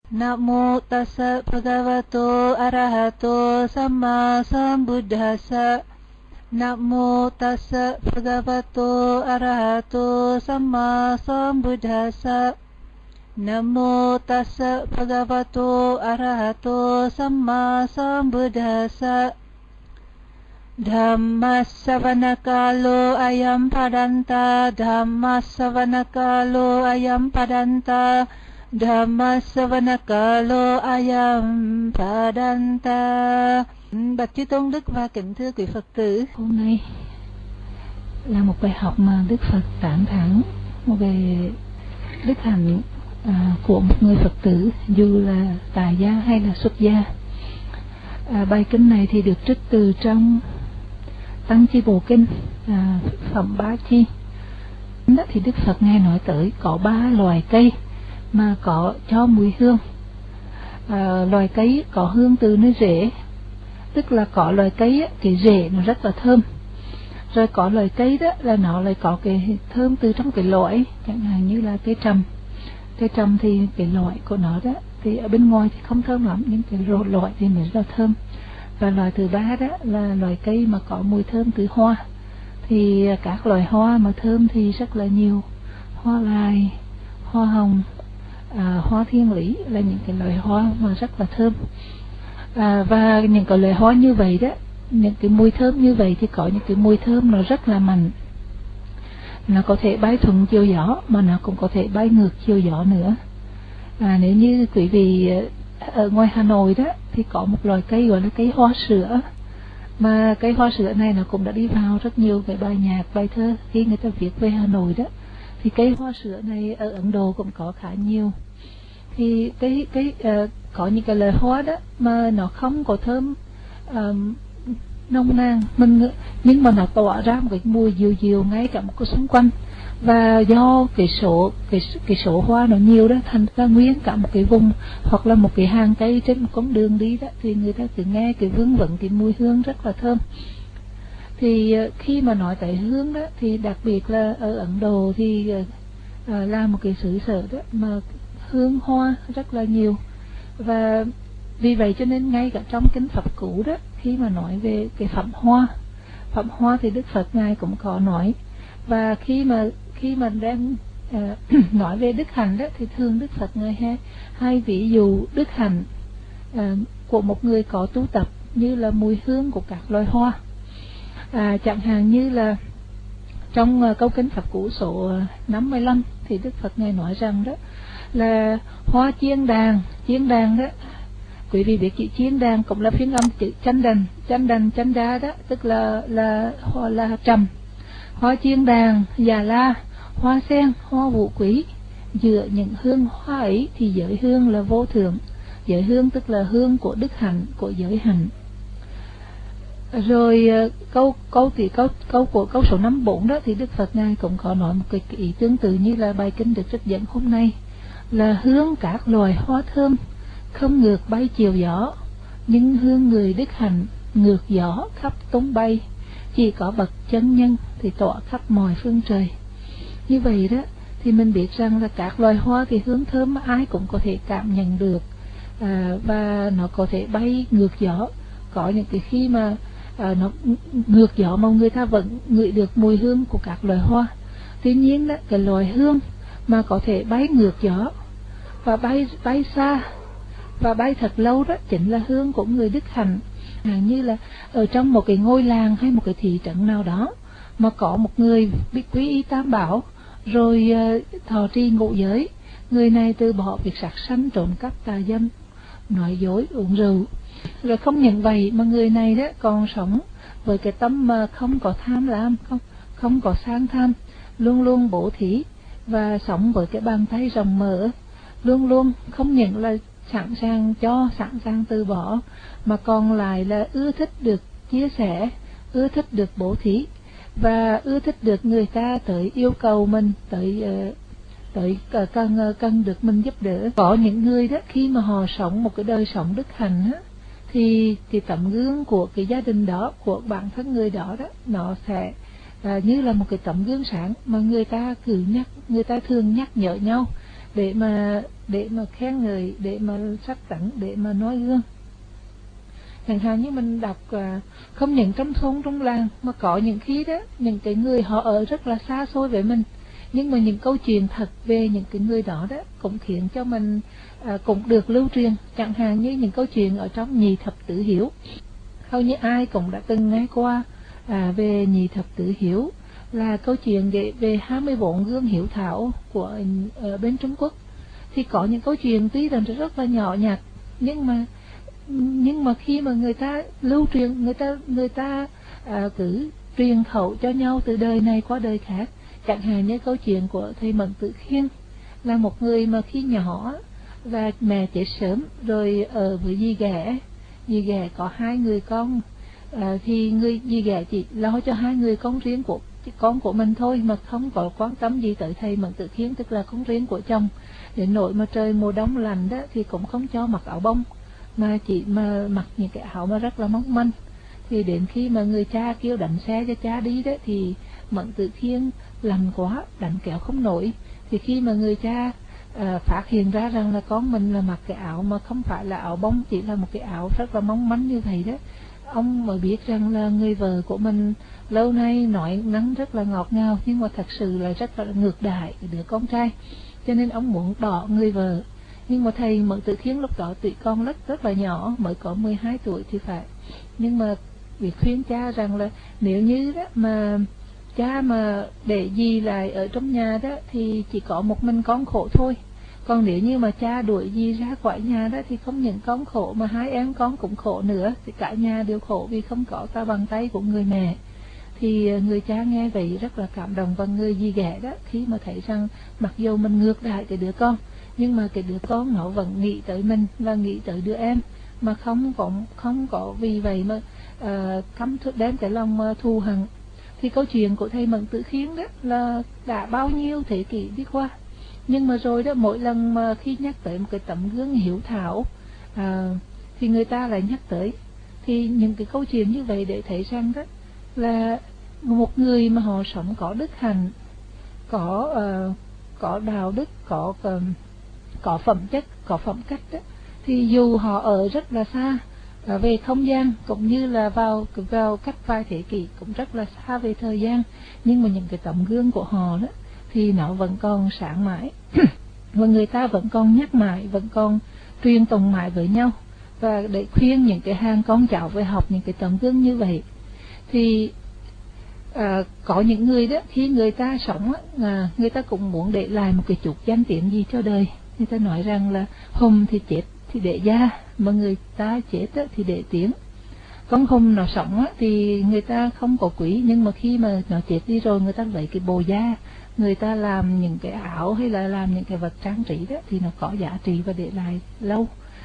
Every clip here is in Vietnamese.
Namo tassa bhagavato arahato samma sambuddhassa. Namo tassa bhagavato arahato samma sambuddhassa. Namo tassa bhagavato arahato samma sambuddhassa. Dhammasavanakalo ayam padanta, Dhammasavanakalo ayam padanta, Dhammasavanakalo ayam padanta. Bạch Chư Tôn Đức và kính thưa quý Phật tử, hôm nay là một bài học mà Đức Phật tán thán về đức hạnh của một người Phật tử, dù là tại gia hay là xuất gia. Bài kinh này thì được trích từ trong Tăng Chi Bộ Kinh, phẩm Bá Chi. Thì Đức Phật nghe nói tới có 3 loài cây mà có cho mùi hương. Loài cây có hương từ nơi rễ, tức là có loài cây cái rễ nó rất là thơm. Rồi có loài cây đó là nó lại có cái thơm từ trong cái lõi, chẳng hạn như là cây trầm. Cây trầm thì cái lõi của nó đó thì ở bên ngoài thì không thơm lắm, nhưng cái lõi thì mới rất là thơm. Và loài thứ 3 đó là loài cây mà có mùi thơm từ hoa. Thì các loài hoa mà thơm thì rất là nhiều. Hoa lài, hoa hồng, hoa thiên lý là những cái loài hoa mà rất là thơm. Và những cái loài hoa như vậy đó, những cái mùi thơm như vậy thì có những cái mùi thơm nó rất là mạnh. Nó có thể bay thuận chiều gió mà nó cũng có thể bay ngược chiều gió nữa. Nếu như quý vị ở ngoài Hà Nội đó thì có một loài cây gọi là cây hoa sữa, mà cây hoa sữa này nó cũng đã đi vào rất nhiều cái bài nhạc, bài thơ khi người ta viết về Hà Nội đó. Thì cây hoa sữa này ở Ấn Độ cũng có khá nhiều. Thì có những cái loài hoa đó mà nó không có thơm nồng nàn nhưng mà nó tỏa ra một cái mùi dịu dịu ngay cả một cái xung quanh. Và do cái số hoa nó nhiều đó, thành ra nguyên cả một cái vùng hoặc là một cái hàng cây trên một con đường đi đó thì người ta cứ nghe cái vương vẩn cái mùi hương rất là thơm. Thì khi mà nói tới hương đó thì đặc biệt là ở Ấn Độ thì là một cái xứ sở đó mà hương hoa rất là nhiều. Và vì vậy cho nên ngay cả trong kinh Pháp Cú đó, khi mà nói về cái phẩm hoa thì Đức Phật ngài cũng có nói. Và khi mà đang nói về đức hạnh đó thì thường Đức Phật ngài hay ví dụ đức hạnh của một người có tu tập như là mùi hương của các loài hoa. Chẳng hạn như là trong câu kinh Pháp Cú số 55 thì Đức Phật ngài nói rằng đó là hoa chiên đàn đó, quý vị biết chữ chiên đàn cũng là phiên âm chữ chanh đa đó, tức là hoa la trầm. Hoa chiên đàn, già la, hoa sen, hoa vũ quý, giữa những hương hoa ấy thì giới hương là vô thượng. Giới hương tức là hương của đức hạnh, của giới hạnh. Rồi câu số 54 đó thì Đức Phật ngài cũng có nói một cái ý tương tự như là bài kinh được trích dẫn hôm nay, là hương các loài hoa thơm không ngược bay chiều gió, nhưng hương người đức hạnh ngược gió khắp tung bay, chỉ có bậc chân nhân thì tỏa khắp mọi phương trời. Như vậy đó thì mình biết rằng là các loài hoa thì hương thơm mà ai cũng có thể cảm nhận được, và nó có thể bay ngược gió. Có những cái khi mà nó ngược gió mà người ta vẫn ngửi được mùi hương của các loài hoa. Tuy nhiên đó, cái loài hương mà có thể bay ngược gió và bay xa và bay thật lâu đó chính là hương của người đức hạnh. Như là ở trong một cái ngôi làng hay một cái thị trấn nào đó mà có một người biết quý y tam bảo rồi thọ trì ngũ giới, người này từ bỏ việc sát sanh, trộm cắp, tà dâm, nói dối, uống rượu. Rồi không những vậy mà người này đó còn sống với cái tâm mà không có tham lam, không có sang tham, luôn luôn bố thí và sống với cái bàn tay rộng mở, luôn luôn không những là sẵn sàng cho, sẵn sàng từ bỏ, mà còn lại là ưa thích được chia sẻ, ưa thích được bố thí và ưa thích được người ta tới yêu cầu mình, tới cần được mình giúp đỡ. Có những người đó khi mà họ sống một cái đời sống đức hạnh á, thì tấm gương của cái gia đình đó, của bản thân người đó đó, nó sẽ như là một cái tấm gương sáng mà người ta thường nhắc nhở nhau để mà khen ngợi, để mà sắc tặng, để mà nói gương. Chẳng hạn như mình đọc không những trong thôn trong làng, mà có những khi đó những cái người họ ở rất là xa xôi với mình, nhưng mà những câu chuyện thật về những cái người đó đó cũng khiến cho mình cũng được lưu truyền. Chẳng hạn như những câu chuyện ở trong Nhị Thập Tứ Hiếu, hầu như ai cũng đã từng nghe qua về Nhị Thập Tứ Hiếu, là câu chuyện về 24 gương hiếu thảo của bên Trung Quốc. Thì có những câu chuyện tuy rằng rất là nhỏ nhặt, nhưng mà khi mà người ta lưu truyền, người ta cứ truyền khẩu cho nhau từ đời này qua đời khác. Chẳng hạn như câu chuyện của thầy Mẫn Tử Khiêm, là một người mà khi nhỏ và mẹ chết sớm, rồi ở với dì ghẻ có 2 người con, thì dì ghẻ chỉ lo cho 2 người con của mình thôi, mà không có quan tâm gì tới thầy Mẫn Tử Khiêm, tức là con riêng của chồng. Đến nỗi mà trời mùa đông lạnh đó thì cũng không cho mặc áo bông, mà chỉ mà mặc những cái áo mà rất là mong manh. Thì đến khi mà người cha kêu đánh xe cho cha đi đó, thì Mẫn Tử Khiêm lạnh quá, đánh kéo không nổi. Thì khi mà người cha phát hiện ra rằng là con mình là mặc cái áo mà không phải là áo bông, chỉ là một cái áo rất là mong manh như vậy đó, ông mới biết rằng là người vợ của mình lâu nay nói nắng rất là ngọt ngào, nhưng mà thật sự là rất là ngược đãi đứa con trai, cho nên ông muốn bỏ người vợ. Nhưng mà thầy Mẫn Tử Khiêm lúc đó tuổi con rất là nhỏ, mới có 12 tuổi thì phải. Nhưng mà việc khuyên cha rằng là nếu như đó mà cha mà để dì lại ở trong nhà đó thì chỉ có một mình con khổ thôi. Còn nếu như mà cha đuổi dì ra khỏi nhà đó thì không những con khổ mà 2 em con cũng khổ nữa, thì cả nhà đều khổ vì không có ta bằng tay của người mẹ. Thì người cha nghe vậy rất là cảm động, và người dì ghẻ đó khi mà thấy rằng mặc dù mình ngược lại cái đứa con, nhưng mà cái đứa con nó vẫn nghĩ tới mình và nghĩ tới đứa em, mà không có vì vậy mà căm đem cái lòng mà thù hận. Thì câu chuyện của thầy Mẫn Tử Khiêm đó là đã bao nhiêu thế kỷ đi qua, nhưng mà rồi đó mỗi lần mà khi nhắc tới một cái tấm gương hiếu thảo thì người ta lại nhắc tới. Thì những cái câu chuyện như vậy để thấy rằng đó là một người mà họ sống có đức hạnh, có đạo đức, có phẩm chất, có phẩm cách đó, thì dù họ ở rất là xa về không gian, cũng như là vào cách vài thế kỷ cũng rất là xa về thời gian, nhưng mà những cái tấm gương của họ đó thì nó vẫn còn sáng mãi và người ta vẫn còn nhắc mãi, vẫn còn truyền tụng mãi với nhau, và để khuyên những cái hàng con cháu về học những cái tấm gương như vậy. Thì có những người đó khi người ta sống người ta cũng muốn để lại một cái chút danh tiếng gì cho đời. Người ta nói rằng là hùng thì chết thì để da, mà người ta chết thì để tiếng. Con hùng nó sống thì người ta không có quý, nhưng mà khi mà nó chết đi rồi, người ta lấy cái bộ da, người ta làm những cái áo hay là làm những cái vật trang trí đó, thì nó có giá trị và để lại lâu.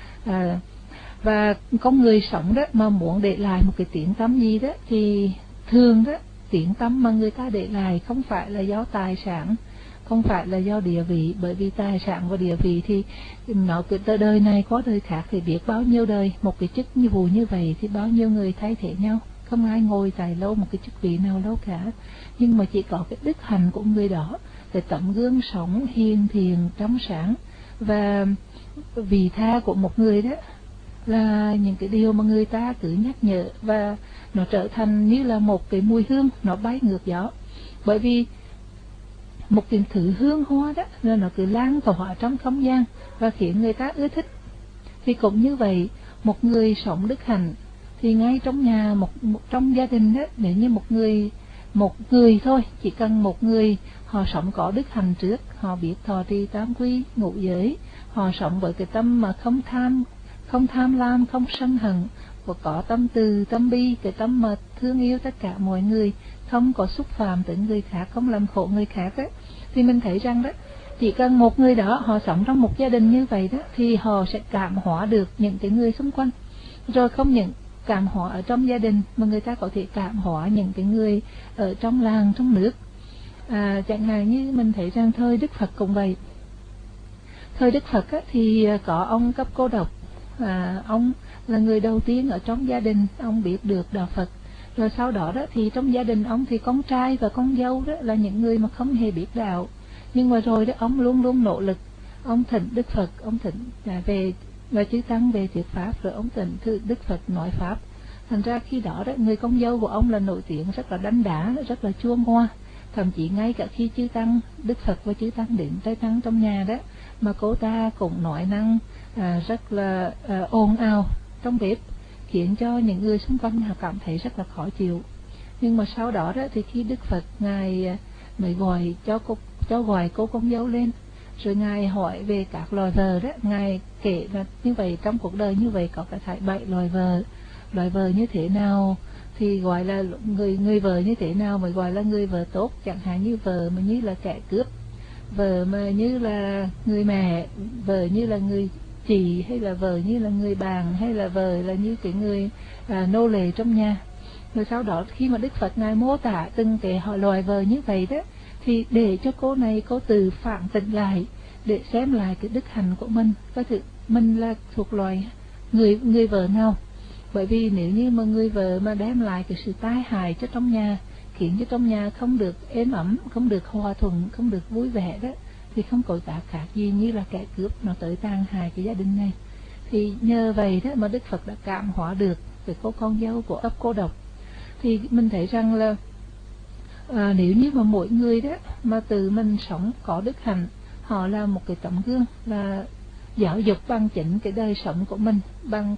Và con người sống đó mà muốn để lại một cái tiếng tăm gì đó, thì thường đó tiếng tăm mà người ta để lại không phải là do tài sản, không phải là do địa vị, bởi vì tài sản và địa vị thì nó từ đời này có đời khác thì biết bao nhiêu đời. Một cái chức như vụ như vậy thì bao nhiêu người thay thế nhau, không ai ngồi tại lâu một cái chức vị nào lâu cả, nhưng mà chỉ có cái đức hạnh của người đó, cái tấm gương sống hiền thiện trong sáng và vị tha của một người đó, là những cái điều mà người ta cứ nhắc nhở, và nó trở thành như là một cái mùi hương nó bay ngược gió. Bởi vì một cái thứ hương hoa đó là nó cứ lan tỏa trong không gian và khiến người ta ưa thích. Thì cũng như vậy, một người sống đức hạnh thì ngay trong nhà, trong gia đình đó, nếu như một người thôi, chỉ cần một người họ sống có đức hạnh trước, họ biết thọ trì tam quy ngũ giới, họ sống với cái tâm mà không tham lam, không sân hận, và có tâm từ, tâm bi, cái tâm mà thương yêu tất cả mọi người, không có xúc phạm tới người khác, không làm khổ người khác ấy. Thì mình thấy rằng đó, chỉ cần một người đó họ sống trong một gia đình như vậy đó, thì họ sẽ cảm hóa được những cái người xung quanh. Rồi không những cảm hóa ở trong gia đình, mà người ta có thể cảm hóa những cái người ở trong làng, trong nước. Chẳng hạn như mình thấy rằng thời Đức Phật cũng vậy. Thời Đức Phật á, thì có ông Cấp Cô Độc, ông là người đầu tiên ở trong gia đình ông biết được đạo Phật. Rồi sau đó đó thì trong gia đình ông thì con trai và con dâu đó là những người mà không hề biết đạo, nhưng mà rồi đó ông luôn luôn nỗ lực, ông thỉnh Đức Phật, ông thỉnh về và chư tăng về thuyết pháp, rồi ông thỉnh Đức Phật nói pháp. Thành ra khi đó người con dâu của ông là nổi tiếng rất là đanh đá, rất là chua ngoa. Thậm chí ngay cả khi chư tăng Đức Phật và chư tăng đến trai tăng trong nhà đó, mà cô ta cũng nói năng rất là ồn ào trong bếp, khiến cho những người xung quanh cảm thấy rất là khó chịu. Nhưng mà sau đó thì khi Đức Phật ngài mới gọi gọi cô con dâu lên, rồi ngài hỏi về các loài vợ đó, ngài kể là như vậy trong cuộc đời như vậy có cả 7 loài vợ như thế nào thì gọi là người vợ như thế nào mới gọi là người vợ tốt, chẳng hạn như vợ mà như là kẻ cướp, vợ mà như là người mẹ, vợ như là người chị, hay là vợ như là người bạn, hay là vợ là như cái người nô lệ trong nhà. Rồi sau đó khi mà Đức Phật ngài mô tả từng cái loài vợ như vậy đó, thì để cho cô này cô tự phản tỉnh lại, để xem lại cái đức hạnh của mình, coi thử mình là thuộc loài người vợ nào. Bởi vì nếu như mà người vợ mà đem lại cái sự tai hại cho trong nhà, khiến cho trong nhà không được êm ấm, không được hòa thuận, không được vui vẻ đó, thì không có tác khác gì như là kẻ cướp nó tới tàn hại cái gia đình này. Thì nhờ vậy đó mà Đức Phật đã cảm hóa được cái cô con dâu của ấp cô độc. Thì mình thấy rằng là nếu như mà mỗi người đó mà tự mình sống có đức hạnh, họ là một cái tấm gương, là giáo dục bằng chính cái đời sống của mình, bằng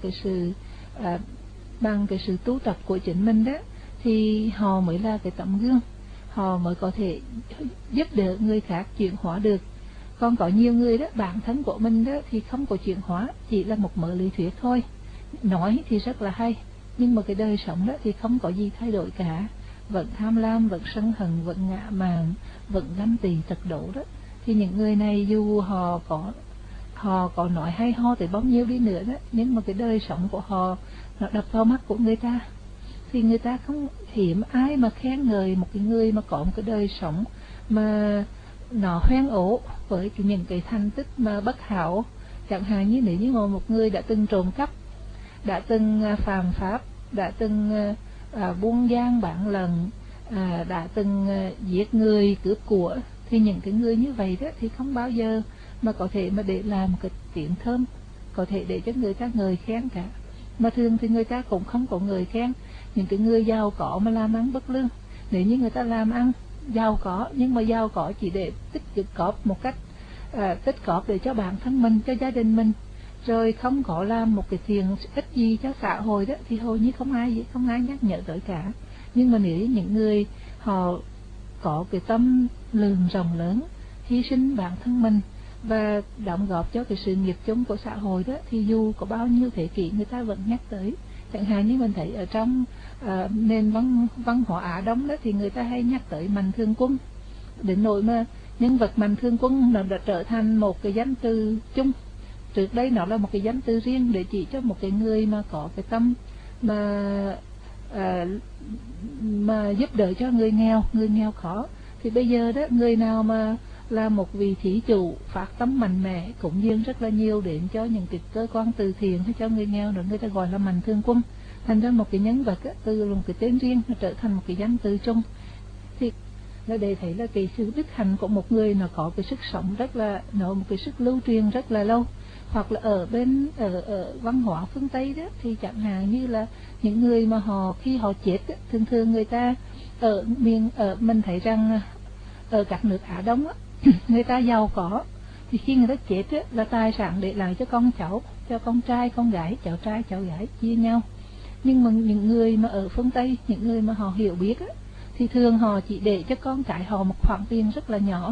cái sự tu tập của chính mình đó, thì họ mới là cái tấm gương, họ mới có thể giúp đỡ người khác chuyển hóa được. Còn có nhiều người đó, bản thân của mình đó thì không có chuyển hóa, chỉ là một mớ lý thuyết thôi, nói thì rất là hay, nhưng mà cái đời sống đó thì không có gì thay đổi cả, vẫn tham lam, vẫn sân hận, vẫn ngạ mạn, vẫn ganh tị tật đổ đó. Thì những người này dù họ có nói hay ho tới bao nhiêu đi nữa đó, nhưng mà cái đời sống của họ nó đập vào mắt của người ta, thì người ta không hiếm ai mà khen ngợi một cái người mà có một cái đời sống mà nó hoen ố với những cái thành tích mà bất hảo. Chẳng hạn như nếu như một người đã từng trộm cắp, đã từng phạm pháp, đã từng buôn gian bán lận, đã từng giết người, cướp của, thì những cái người như vậy đó thì không bao giờ mà có thể mà để làm một cái tiếng thơm, có thể để cho người ta ngợi khen cả. Mà thường thì người ta cũng không có ngợi khen những cái người giàu có mà làm ăn bất lương. Nếu như người ta làm ăn giàu có, nhưng mà giàu có chỉ để tích cóp một cách tích cóp để cho bản thân mình, cho gia đình mình, rồi không có làm một cái tiền ích gì cho xã hội đó, thì hầu như không ai nhắc nhở tới cả. Nhưng mà nếu những người họ có cái tâm lượng rộng lớn, hy sinh bản thân mình và đóng góp cho cái sự nghiệp chung của xã hội đó, thì dù có bao nhiêu thế kỷ người ta vẫn nhắc tới. Chẳng hạn như mình thấy ở trong nền văn hóa Á Đông đó, thì người ta hay nhắc tới Mạnh Thường Quân, đến nỗi mà nhân vật Mạnh Thường Quân nó đã trở thành một cái danh từ chung. Trước đây nó là một cái danh từ riêng để chỉ cho một cái người mà có cái tâm mà giúp đỡ cho người nghèo khó. Thì bây giờ đó, người nào mà là một vị thí chủ phát tâm mạnh mẽ, cũng dâng rất là nhiều đến cho những cái cơ quan từ thiện hay cho người nghèo, rồi người ta gọi là Mạnh Thường Quân. Thành ra một cái nhân vật đó, từ một cái tên riêng nó trở thành một cái danh từ chung. Thì là để thấy là cái sự đức hạnh của một người nó có cái sức sống rất là, nó một cái sức lưu truyền rất là lâu. Hoặc là ở văn hóa phương Tây đó, thì chẳng hạn như là những người mà khi họ chết đó, thường người ta mình thấy rằng ở các nước Á Đông đó, người ta giàu có, thì khi người ta chết đó, là tài sản để lại cho con cháu, cho con trai, con gái, cháu trai, cháu gái chia nhau. Nhưng mà những người mà ở phương Tây, những người mà họ hiểu biết đó, thì thường họ chỉ để cho con cái họ một khoản tiền rất là nhỏ,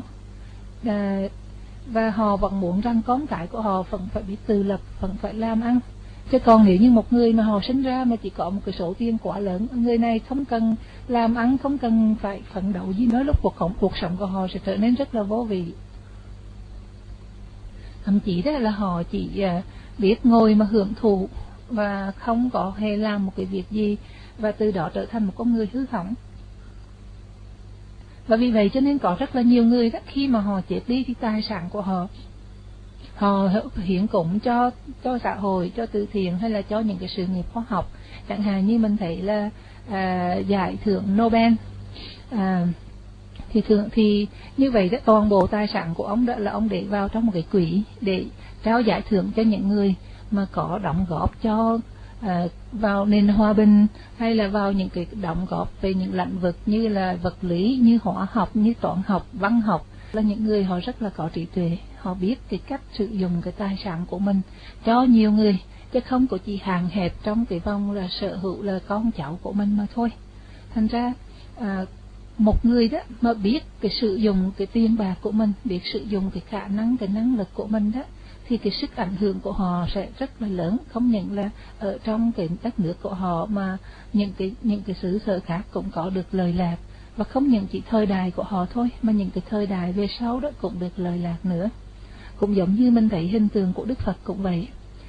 và họ vẫn muốn rằng con cái của họ vẫn phải biết tự lập, vẫn phải làm ăn. Chứ còn nếu như một người mà họ sinh ra mà chỉ có một cái số tiền quá lớn, người này không cần làm ăn, không cần phải phấn đấu gì nữa, lúc cuộc sống của họ sẽ trở nên rất là vô vị. Thậm chí đó là họ chỉ biết ngồi mà hưởng thụ và không có hề làm một cái việc gì, và từ đó trở thành một con người hư hỏng. Và vì vậy cho nên có rất là nhiều người đó, khi mà họ chết đi thì tài sản của họ hiến cúng cho xã hội, cho từ thiện, hay là cho những cái sự nghiệp khoa học. Chẳng hạn như mình thấy là giải thưởng Nobel, Thì như vậy đó, toàn bộ tài sản của ông đó là ông để vào trong một cái quỹ để trao giải thưởng cho những người mà có đóng góp cho vào nền hòa bình, hay là vào những cái đóng góp về những lĩnh vực như là vật lý, như hóa học, như toán học, văn học, là những người họ rất là có trí tuệ, họ biết cái cách sử dụng cái tài sản của mình cho nhiều người, chứ không có chỉ hạn hẹp trong cái vòng là sở hữu là con cháu của mình mà thôi. Thành ra một người đó mà biết cái sử dụng cái tiền bạc của mình, biết sử dụng cái khả năng, cái năng lực của mình đó, thì cái sức ảnh hưởng của họ sẽ rất là lớn, không những là ở trong cái đất nước của họ mà những cái xứ sở khác cũng có được lợi lạc, và không những chỉ thời đại của họ thôi mà những cái thời đại về sau đó cũng được lợi lạc nữa. Cũng giống như mình thấy hình tượng của Đức Phật cũng vậy.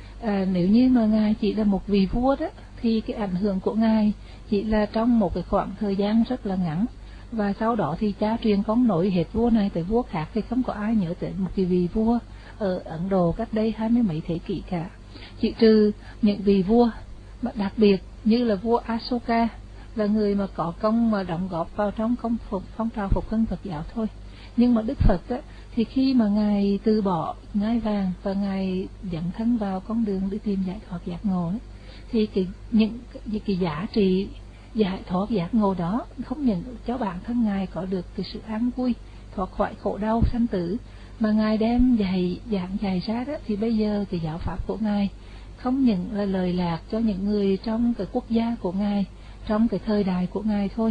Nếu như mà ngài chỉ là một vị vua đó, thì cái ảnh hưởng của ngài chỉ là trong một cái khoảng thời gian rất là ngắn, và sau đó thì cha truyền con nối hết vua này tới vua khác, thì không có ai nhớ tới một cái vị vua ở Ấn Độ cách đây 20 mấy thế kỷ cả, chỉ trừ những vị vua mà đặc biệt như là vua Asoka, là người mà có công mà đóng góp vào trong phong trào phục hưng Phật giáo thôi. Nhưng mà Đức Phật á, thì khi mà ngài từ bỏ ngai vàng và ngài dẫn thân vào con đường đi tìm giải thoát giác ngộ ấy, thì những cái giá trị giải thoát giác ngộ đó không những cho bản thân ngài có được cái sự an vui, thoát khỏi khổ đau sanh tử, mà ngài đem giảng dạy ra đó, thì bây giờ cái giáo pháp của ngài không những là lời lạc cho những người trong cái quốc gia của ngài, trong cái thời đại của ngài thôi,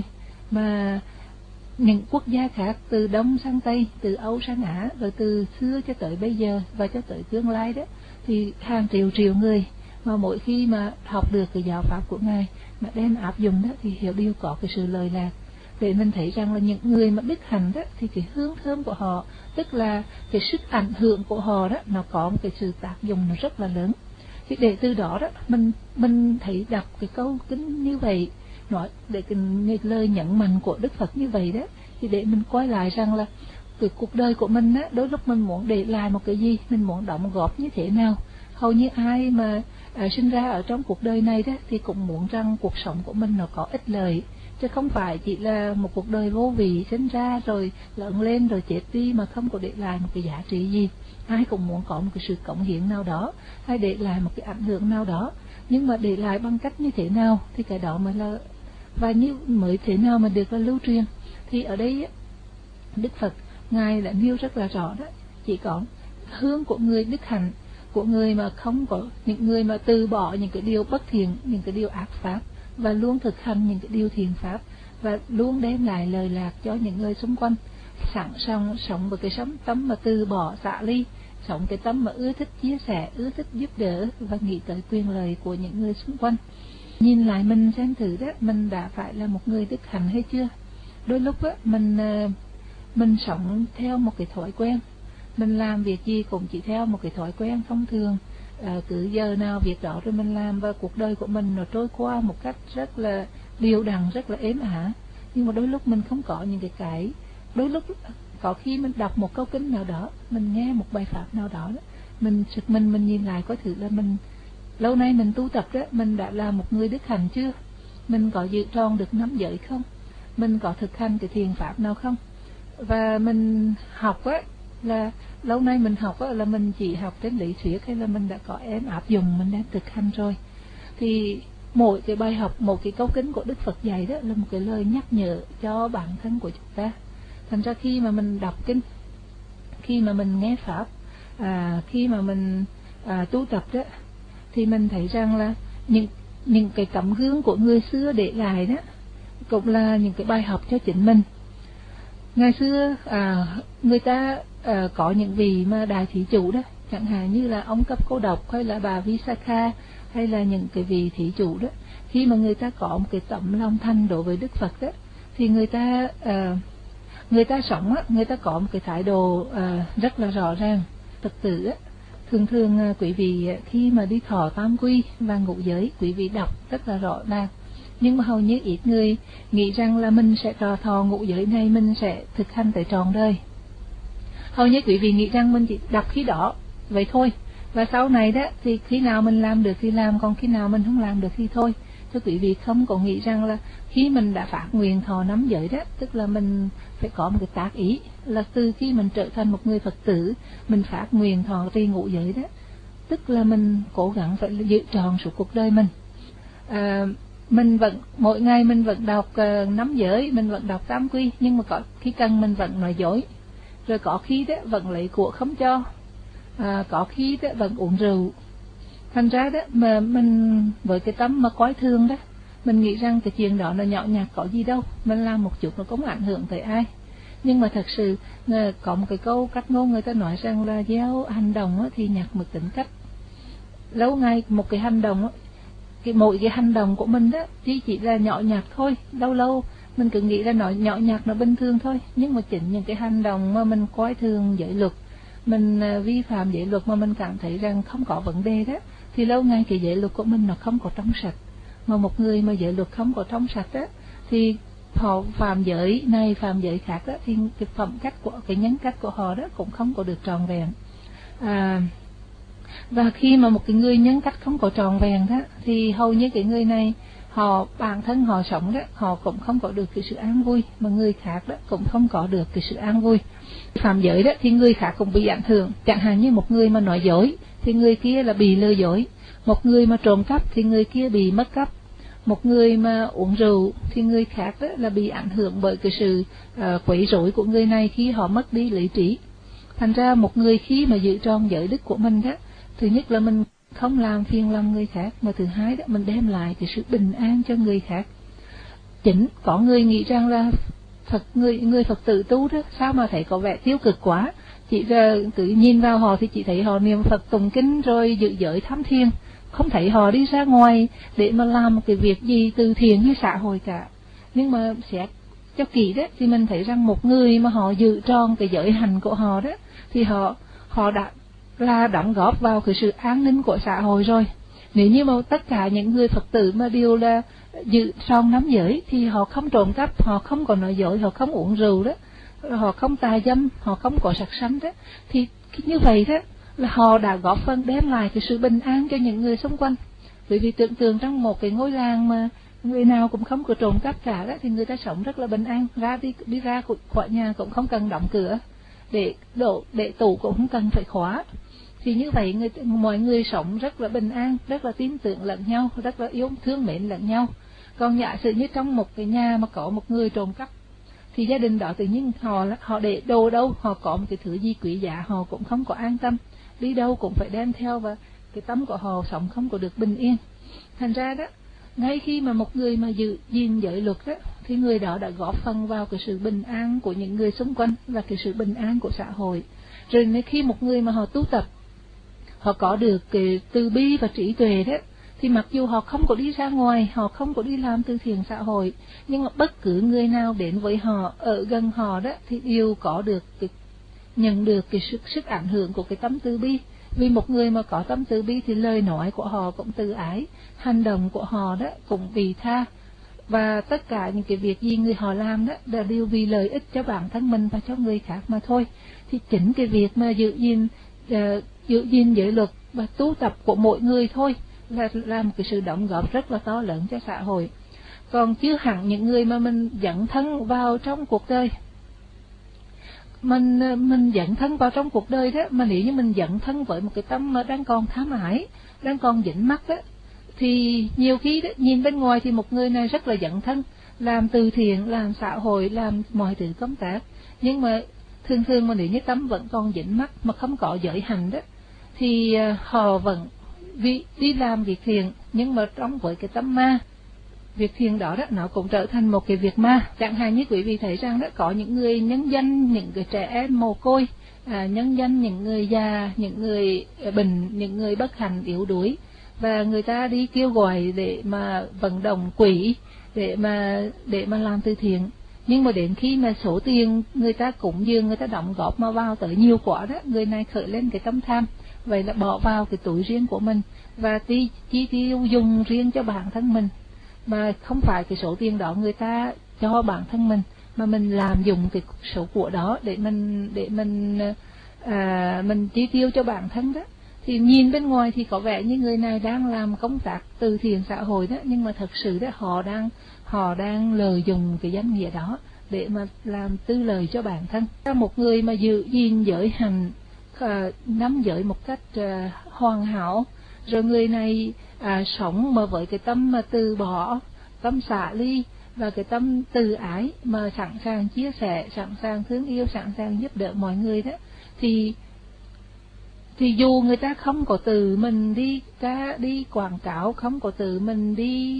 mà những quốc gia khác từ Đông sang Tây, từ Âu sang Á, rồi từ xưa cho tới bây giờ và cho tới tương lai đó, thì hàng triệu người mà mỗi khi mà học được cái giáo pháp của ngài mà đem áp dụng đó, thì hiểu đều có cái sự lợi lạc. Để mình thấy rằng là những người mà đức hạnh đó, thì cái hương thơm của họ, tức là cái sức ảnh hưởng của họ đó, nó có một cái sự tác dụng nó rất là lớn. Thì để từ đó đó mình thấy đọc cái câu kính như vậy, nói để cái lời nhấn mạnh của Đức Phật như vậy đó, thì để mình quay lại rằng là cái cuộc đời của mình á, đôi lúc mình muốn để lại một cái gì, mình muốn đóng góp như thế nào. Hầu như ai mà sinh ra ở trong cuộc đời này đó, thì cũng muốn rằng cuộc sống của mình nó có ích lợi, chứ không phải chỉ là một cuộc đời vô vị, sinh ra rồi lớn lên rồi chết đi mà không có để lại một cái giá trị gì. Ai cũng muốn có một cái sự cống hiến nào đó, hay để lại một cái ảnh hưởng nào đó, nhưng mà để lại bằng cách như thế nào thì cái đó mới là, và như mới thế nào mà được là lưu truyền. Thì ở đây Đức Phật ngài đã nêu rất là rõ đó, chỉ có hướng của người đức hạnh, của người mà không có, những người mà từ bỏ những cái điều bất thiện, những cái điều ác pháp, và luôn thực hành những cái điều thiện pháp, và luôn đem lại lời lạc cho những người xung quanh, sẵn sàng sống với cái tâm mà từ bỏ xả ly, sống cái tâm mà ưa thích chia sẻ, ưa thích giúp đỡ, và nghĩ tới quyền lợi của những người xung quanh. Nhìn lại mình xem thử đó, mình đã phải là một người đức hạnh hay chưa? Đôi lúc á, mình sống theo một cái thói quen, mình làm việc gì cũng chỉ theo một cái thói quen thông thường, cứ giờ nào việc đó rồi mình làm, và cuộc đời của mình nó trôi qua một cách rất là đều đặn, rất là êm ả. Nhưng mà đôi lúc mình không có những cái đôi lúc có khi mình đọc một câu kinh nào đó, mình nghe một bài pháp nào đó, mình nhìn lại có thử là mình lâu nay mình tu tập đó, mình đã là một người đức hạnh chưa? Mình có giữ tròn được 5 giới không? Mình có thực hành cái thiền pháp nào không? Và mình học á, là lâu nay mình học á, là mình chỉ học trên lý thuyết, hay là mình đã có áp dụng, mình đã thực hành rồi. Thì mỗi cái bài học, một cái câu kinh của Đức Phật dạy đó là một cái lời nhắc nhở cho bản thân của chúng ta. Thành ra khi mà mình đọc kinh, khi mà mình nghe pháp, khi mà mình tu tập đó, thì mình thấy rằng là những cái tấm gương của người xưa để lại đó cũng là những cái bài học cho chính mình. Ngày xưa người ta có những vị mà đại thí chủ đó, chẳng hạn như là ông Cấp Cô Độc, hay là bà Visakha, hay là những cái vị thí chủ đó, khi mà người ta có một cái tấm lòng thành đối với Đức Phật đó, thì người ta sống á, người ta có một cái thái độ rất là rõ ràng. Phật tử á, thường quý vị khi mà đi thọ tam quy và ngũ giới, quý vị đọc rất là rõ ràng, nhưng mà hầu như ít người nghĩ rằng là mình sẽ thọ ngũ giới này, mình sẽ thực hành tới trọn đời. Hầu như quý vị nghĩ rằng mình chỉ đọc khi đó vậy thôi, và sau này đó thì khi nào mình làm được thì làm, còn khi nào mình không làm được thì thôi. Thưa quý vị không có nghĩ rằng là khi mình đã phát nguyện thọ 5 giới đó, tức là mình phải có một cái tác ý là từ khi mình trở thành một người Phật tử, mình phát nguyện thọ trì ngũ giới đó, tức là mình cố gắng phải giữ trọn suốt cuộc đời mình. Mình vẫn mỗi ngày mình vẫn đọc 5 giới, mình vẫn đọc tam quy, nhưng mà có khi cần mình vẫn nói dối, rồi có khi đó vẫn lấy của không cho, có khi đó vẫn uống rượu. Thành ra đó mà mình với cái tâm mà coi thường đó, mình nghĩ rằng cái chuyện đó là nhỏ nhặt có gì đâu, mình làm một chút nó cũng ảnh hưởng tới ai. Nhưng mà thật sự có một cái câu cách ngôn người ta nói rằng là gieo hành động thì nhặt một tính cách. Lâu ngày một cái hành động, mỗi cái hành động của mình đó chỉ là nhỏ nhặt thôi, lâu lâu mình cứ nghĩ là nó nhỏ nhặt, nó bình thường thôi, nhưng mà chính những cái hành động mà mình coi thường giới luật, mình vi phạm giới luật mà mình cảm thấy rằng không có vấn đề đó, thì lâu ngày cái giới luật của mình nó không có trong sạch. Mà một người mà giới luật không có trong sạch đó, thì họ phạm giới này phạm giới khác đó, thì cái phẩm cách của cái nhân cách của họ đó cũng không có được tròn vẹn. Và khi mà một cái người nhân cách không có tròn vẹn đó, thì hầu như cái người này họ bản thân họ sống đó, họ cũng không có được cái sự an vui, mà người khác đó cũng không có được cái sự an vui. Phạm giới đó thì người khác cũng bị ảnh hưởng. Chẳng hạn như một người mà nói dối thì người kia là bị lừa dối, một người mà trộm cắp thì người kia bị mất cắp, một người mà uống rượu thì người khác đó là bị ảnh hưởng bởi cái sự quấy rối của người này khi họ mất đi lý trí. Thành ra một người khi mà giữ tròn giới đức của mình đó, thứ nhất là mình không làm phiền lòng người khác, mà thứ hai đó mình đem lại cái sự bình an cho người khác. Chính có người nghĩ rằng là người Phật tử tu đó sao mà thấy có vẻ tiêu cực quá, chỉ là tự nhìn vào họ thì chỉ thấy họ niệm Phật tụng kinh rồi giữ giới tham thiền, không thấy họ đi ra ngoài để mà làm một cái việc gì từ thiện hay xã hội cả. Nhưng mà xét cho kỹ đó thì mình thấy rằng một người mà họ giữ tròn cái giới hành của họ đó, thì họ đã là đóng góp vào cái sự an ninh của xã hội rồi. Nếu như mà tất cả những người Phật tử mà đều là giữ tròn 5 giới thì họ không trộm cắp, họ không có nói dối, họ không uống rượu đó, họ không tà dâm, họ không có sát sanh đó, thì như vậy đó là họ đã góp phần đem lại cái sự bình an cho những người xung quanh. Bởi vì tưởng tượng trong một cái ngôi làng mà người nào cũng không có trộm cắp cả đó, thì người ta sống rất là bình an, đi ra khỏi nhà cũng không cần đóng cửa, để tủ cũng không cần phải khóa. Thì như vậy mọi người sống rất là bình an, rất là tin tưởng lẫn nhau, rất là yêu thương mến lẫn nhau. Còn giả sử như trong một cái nhà mà có một người trộm cắp, thì gia đình đó tự nhiên họ để đồ đâu, họ có một cái thứ gì quý giá họ cũng không có an tâm, đi đâu cũng phải đem theo, và cái tâm của họ sống không có được bình yên. Thành ra đó, ngay khi mà một người mà giữ gìn giới luật đó, thì người đó đã góp phần vào cái sự bình an của những người xung quanh và cái sự bình an của xã hội. Rồi khi một người mà họ tu tập, họ có được cái từ bi và trí tuệ đó, thì mặc dù họ không có đi ra ngoài, họ không có đi làm từ thiện xã hội, nhưng mà bất cứ người nào đến với họ, ở gần họ đó, thì đều có được nhận được cái sức ảnh hưởng của cái tâm từ bi. Vì một người mà có tâm từ bi thì lời nói của họ cũng từ ái, hành động của họ đó cũng vị tha, và tất cả những cái việc gì người họ làm đó là đều vì lợi ích cho bản thân mình và cho người khác mà thôi. Thì chính cái việc mà giữ gìn giới luật và tu tập của mỗi người thôi là một cái sự đóng góp rất là to lớn cho xã hội. Còn chứ hẳn những người mà mình dẫn thân vào trong cuộc đời, mình dẫn thân vào trong cuộc đời đó, mà nếu như mình dẫn thân với một cái tâm mà đang còn tham ái, đang còn dính mắc đó, thì nhiều khi đó nhìn bên ngoài thì một người này rất là dẫn thân, làm từ thiện, làm xã hội, làm mọi thứ công tác, nhưng mà thường mà nếu như tâm vẫn còn dính mắc mà không có giới hành đó, thì họ vẫn đi làm việc thiện, nhưng mà trong với cái tâm ma, việc thiện đó nó cũng trở thành một cái việc ma. Chẳng hạn như quý vị thấy rằng đó, có những người nhân danh những cái trẻ em mồ côi, nhân danh những người già, những người bệnh, những người bất hạnh yếu đuối, và người ta đi kêu gọi để mà vận động quỹ, để mà làm từ thiện. Nhưng mà đến khi mà số tiền người ta cúng dường, người ta đóng góp mà vào tới nhiều quá đó, người này khởi lên cái tâm tham, vậy là bỏ vào cái túi riêng của mình và chi tiêu dùng riêng cho bản thân mình, mà không phải cái số tiền đó người ta cho bản thân mình, mà mình làm dùng cái số của đó để mình chi tiêu cho bản thân đó. Thì nhìn bên ngoài thì có vẻ như người này đang làm công tác từ thiện xã hội đó, nhưng mà thật sự đó họ đang lợi dụng cái danh nghĩa đó để mà làm tư lợi cho bản thân. Một người mà giữ gìn giới hạnh, nắm giới một cách hoàn hảo, rồi người này sống mà với cái tâm mà từ bỏ, tâm xả ly và cái tâm từ ái, mà sẵn sàng chia sẻ, sẵn sàng thương yêu, sẵn sàng giúp đỡ mọi người đó, thì dù người ta không có tự mình đi quảng cáo, không có tự mình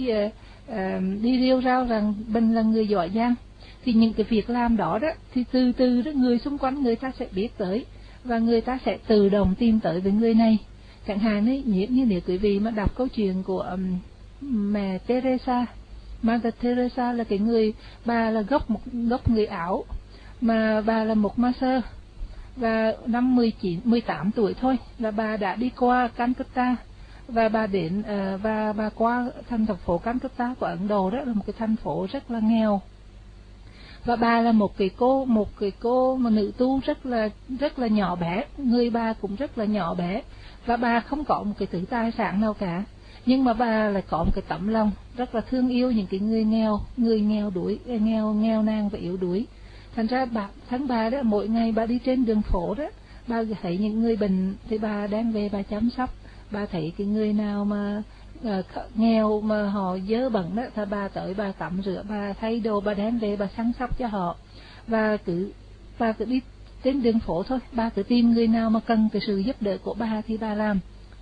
đi rêu rao rằng mình là người giỏi giang, thì những cái việc làm đó thì từ từ đó người xung quanh người ta sẽ biết tới, và người ta sẽ tự động tìm tới với người này. Chẳng hạn ấy, như nếu quý vị mà đọc câu chuyện của mẹ Teresa, Mother Teresa là cái người, bà là gốc người Áo, mà bà là một master, và năm 18 tuổi thôi là bà đã đi qua Calcutta, và bà đến và bà qua thành phố Calcutta của Ấn Độ, đó là một cái thành phố rất là nghèo, và bà là một cái cô mà nữ tu rất là nhỏ bé, người bà cũng rất là nhỏ bé, và bà không có một cái thứ tài sản nào cả, nhưng mà bà lại có một cái tấm lòng rất là thương yêu những cái người nghèo nàn và yếu đuối. Thành ra tháng 3 đó, mỗi ngày bà đi trên đường phố đó, bà thấy những người bệnh thì bà đem về bà chăm sóc. Bà thấy cái người nào mà nghèo mà họ dơ bẩn đó, thì bà tới bà tắm rửa, bà thay đồ, bà đem về bà săn sóc cho họ. Và bà cứ đi trên đường phố thôi, bà cứ tìm người nào mà cần cái sự giúp đỡ của bà thì bà làm.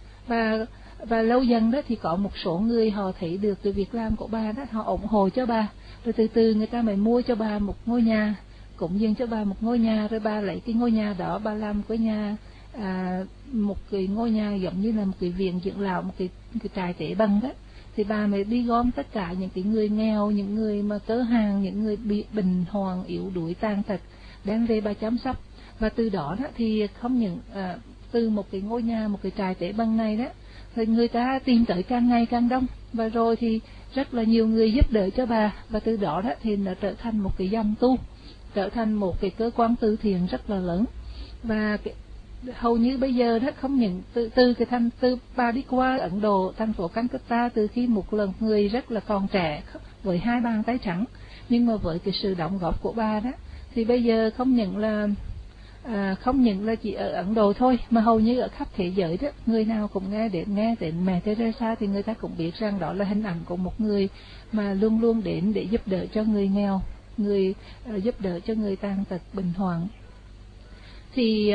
Và lâu dần đó thì có một số người họ thấy được cái việc làm của bà đó, họ ủng hộ cho bà, rồi từ từ người ta mới mua cho bà một ngôi nhà, cũng dâng cho bà một ngôi nhà, rồi bà lấy cái ngôi nhà đó bà làm cái nhà, một cái ngôi nhà giống như là một cái viện dưỡng lão, một cái trại tế bần đó. Thì bà mới đi gom tất cả những cái người nghèo, những người mà cớ hàng, những người bị bệnh hoạn, yếu đuối, tàn tật, đem về bà chăm sóc. Và từ đó thì không những từ một cái ngôi nhà, một cái trại tế bần này đó, thì người ta tìm tới càng ngày càng đông, và rồi thì rất là nhiều người giúp đỡ cho bà, và từ đó thì nó trở thành một cái dòng tu, trở thành một cái cơ quan từ thiện rất là lớn. Và hầu như bây giờ đó không những từ bà đi qua Ấn Độ, thành phố Calcutta, từ khi một lần người rất là còn trẻ với 2 bàn tay trắng, nhưng mà với cái sự đóng góp của bà đó thì bây giờ không những là chỉ ở Ấn Độ thôi, mà hầu như ở khắp thế giới đó, người nào cũng nghe đến mẹ Teresa thì người ta cũng biết rằng đó là hình ảnh của một người mà luôn luôn đến để giúp đỡ cho người nghèo, giúp đỡ cho người tàn tật bệnh hoạn. Thì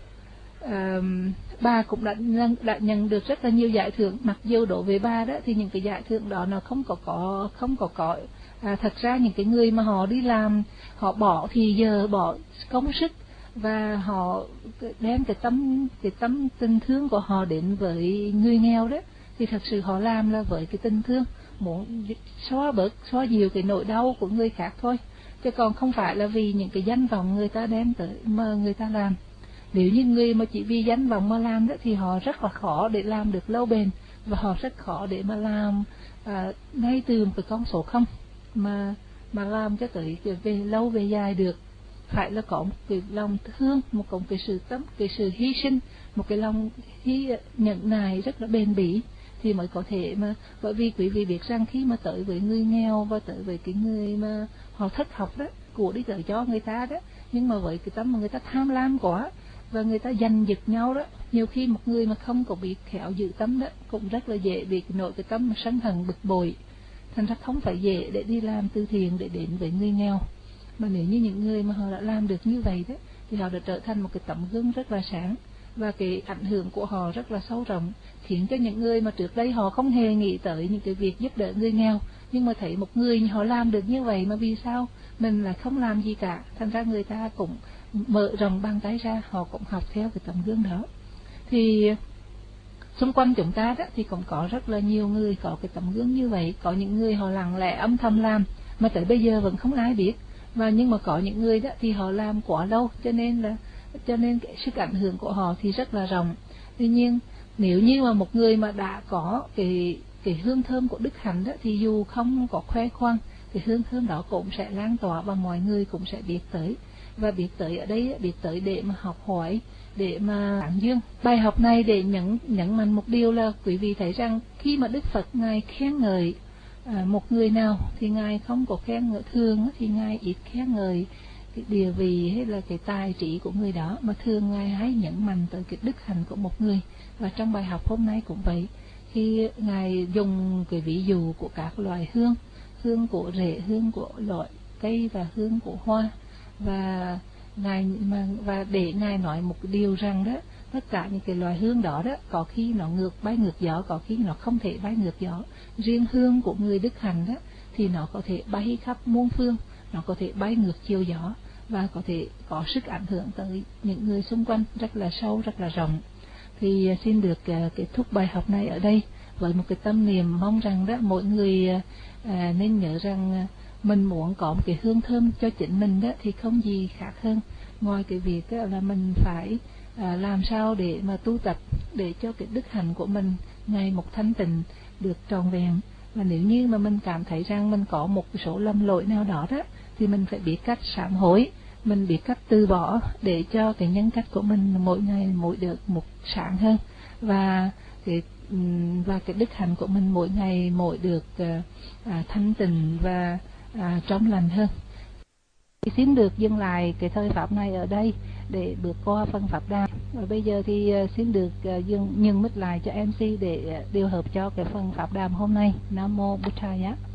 bà cũng đã nhận được rất là nhiều giải thưởng. Mặc dù đối với bà đó thì những cái giải thưởng đó nó không có thật ra những cái người mà họ đi làm, họ bỏ thì giờ, bỏ công sức, và họ đem cái tâm tình thương của họ đến với người nghèo đó, thì thật sự họ làm là với cái tình thương, muốn xóa dịu cái nỗi đau của người khác thôi, chứ còn không phải là vì những cái danh vọng người ta đem tới mà người ta làm. Nếu như người mà chỉ vì danh vọng mà làm đó thì họ rất là khó để làm được lâu bền, và họ rất khó để mà làm ngay từ một cái con số không mà làm cho tới về lâu về dài được. Phải là có một cái lòng thương, một cái sự hy sinh, một cái lòng nhẫn nại rất là bền bỉ thì mới có thể mà. Bởi vì quý vị biết rằng khi mà tới với người nghèo và tới với cái người mà họ thất học đó, của đi tới cho người ta đó, nhưng mà với cái tâm mà người ta tham lam quá và người ta giành giật nhau đó, nhiều khi một người mà không có biết khéo giữ tâm đó cũng rất là dễ bị nổi cái tâm mà sân hận bực bội. Thành ra không phải dễ để đi làm từ thiện để đến với người nghèo. Mà nếu như những người mà họ đã làm được như vậy đó thì họ đã trở thành một cái tấm gương rất là sáng, và cái ảnh hưởng của họ rất là sâu rộng, khiến cho những người mà trước đây họ không hề nghĩ tới những cái việc giúp đỡ người nghèo, nhưng mà thấy một người họ làm được như vậy mà vì sao mình lại không làm gì cả, thành ra người ta cũng mở rộng bàn tay ra, họ cũng học theo cái tấm gương đó. Thì xung quanh chúng ta đó thì cũng có rất là nhiều người có cái tấm gương như vậy. Có những người họ lặng lẽ âm thầm làm mà tới bây giờ vẫn không ai biết, và nhưng mà có những người đó thì họ làm quá lâu, cho nên cái sức ảnh hưởng của họ thì rất là rộng. Tuy nhiên nếu như mà một người mà đã có cái hương thơm của đức hạnh đó, thì dù không có khoe khoang, cái hương thơm đó cũng sẽ lan tỏa và mọi người cũng sẽ biết tới. Và biết tới ở đây, biết tới để mà học hỏi, để mà tán dương. Bài học này để nhấn mạnh một điều là quý vị thấy rằng khi mà Đức Phật Ngài khen ngợi một người nào thì Ngài không có khen ngợi, thường thì Ngài ít khen ngợi cái địa vị hay là cái tài trí của người đó, mà thường Ngài hãy nhấn mạnh tới cái đức hạnh của một người. Và trong bài học hôm nay cũng vậy, khi Ngài dùng cái ví dụ của các loài hương, hương của rễ, hương của loại cây và hương của hoa, và để Ngài nói một điều rằng đó, tất cả những cái loài hương đó đó, có khi nó bay ngược gió, có khi nó không thể bay ngược gió. Riêng hương của người đức hạnh đó thì nó có thể bay khắp muôn phương, nó có thể bay ngược chiều gió và có thể có sức ảnh hưởng tới những người xung quanh rất là sâu, rất là rộng. Thì xin được kết thúc bài học này ở đây với một cái tâm niệm mong rằng đó mỗi người nên nhớ rằng mình muốn có một cái hương thơm cho chính mình đó thì không gì khác hơn ngoài cái việc đó là mình phải làm sao để mà tu tập để cho cái đức hạnh của mình ngày một thanh tịnh được tròn vẹn. Và nếu như mà mình cảm thấy rằng mình có một số lầm lỗi nào đó đó thì mình phải biết cách sám hối, mình biết cách từ bỏ để cho cái nhân cách của mình mỗi ngày mỗi được một sáng hơn, và cái đức hạnh của mình mỗi ngày mỗi được thanh tịnh và trong lành hơn. Thì xin được dừng lại cái thời pháp này ở đây để bước qua phần pháp đàm. Và bây giờ thì xin được nhường mic lại cho MC để điều hợp cho cái phần pháp đàm hôm nay. Nam mô Bụt Thaya.